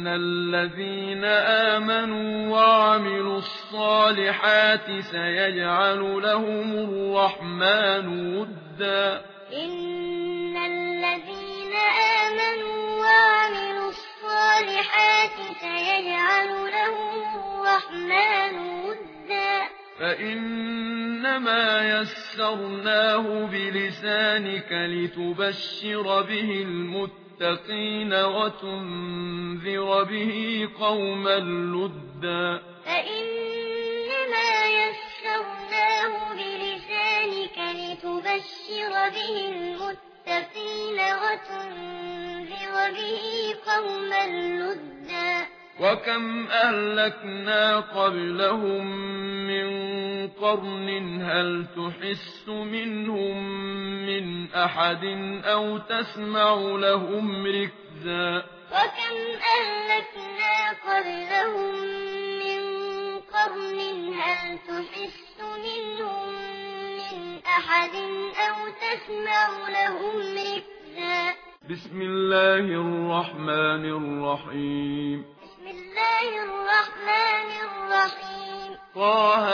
إن الذين آمنوا وعملوا الصالحات سيجعل لهم الرحمن ودا. إن الذين آمنوا وعملوا الصالحات سيجعل لهم الرحمن ودا. فإنما يسرناه بلسانك لتبشر به المتقين وتنذر به قوما لدا. فإنما يسرناه بلسانك لتبشر به المتقين وتنذر به قوما لدا. وكم أهلكنا قبلهم من قرن هل تحس منهم من أحد أو تسمع لهم ركزا. وكم أهلكنا قبلهم من قرن هل تحس منهم من أحد أو تسمع لهم ركزا. بسم الله الرحمن الرحيم. بسم الله الرحمن الرحيم. طه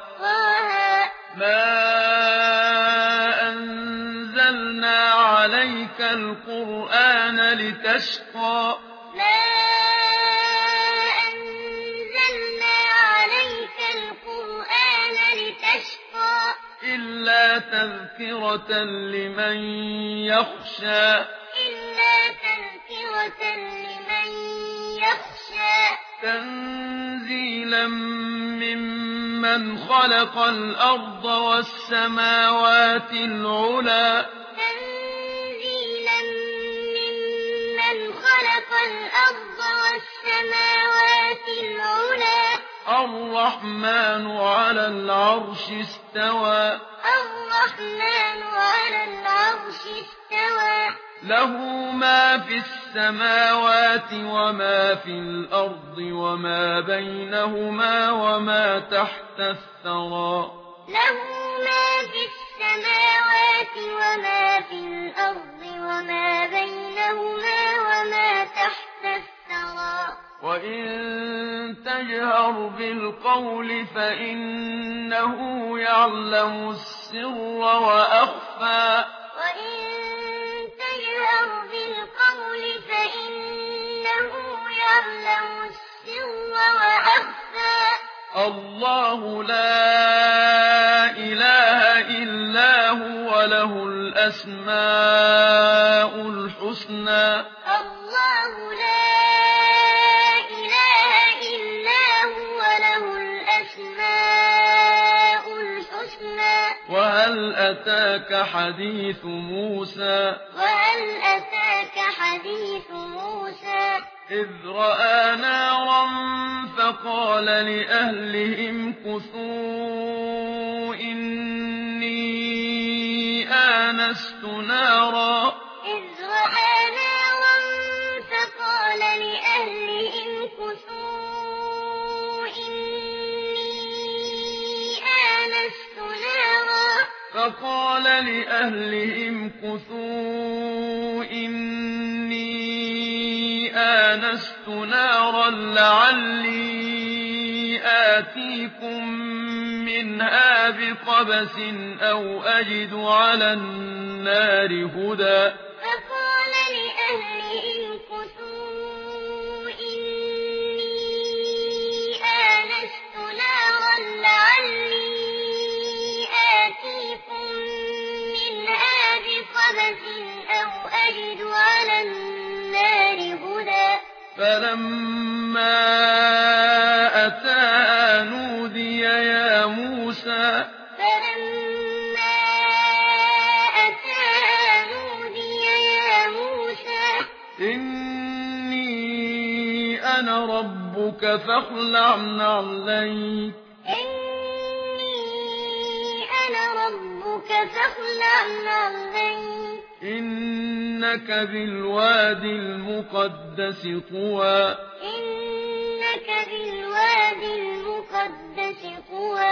ما أنزلنا عليك القرآن لتشقى. ما أنزلنا عليك القرآن لتشقى إلا تذكرة لمن يخشى. إلا تذكرة لمن يخشى. تنزيلا ممن خلق الأرض والسماوات العلى. تنزيلا ممن خلق الأرض والسماوات العلى. الرحمن على العرش استوى. الرحمن على العرش استوى. له ما في السماوات وما في الأرض وما بينهما وما تحت الثرى. له ما في السماوات وما في الأرض وما بينهما وما تحت الثرى. وإن تجهر بالقول فإنه يعلم السر وأخفى. وإن تجهر بالقول فإنه يعلم السر وأخفى. الله لا إله إلا هو له الأسماء الحسنى. الله لا إله إلا هو له الأسماء الحسنى. وهل أتاك حديث موسى. وهل أتاك حديث موسى. إذ رأى نارا فقال لأهلهم كثوا إني آنست نارا. إذ رأى نارا فقال لأهلهم كثوا إني آنست نارا. فقال لأهلهم كثوا إني آنست نارا لعلي آتيكم منها بقبس أو أجد على النار هدى. فقال لأهلهم كثوا إني آنست نارا لعلي آتيكم منها بقبس أو أجد على النار هدى. فلما أتاها نودي يا موسى. فلما أتاها نودي يا موسى. إني أنا ربك فاخلع نعليك. إني أنا ربك فاخلع نعليك. إنك بالوادي المقدس طوى. إنك بالوادي المقدس طوى.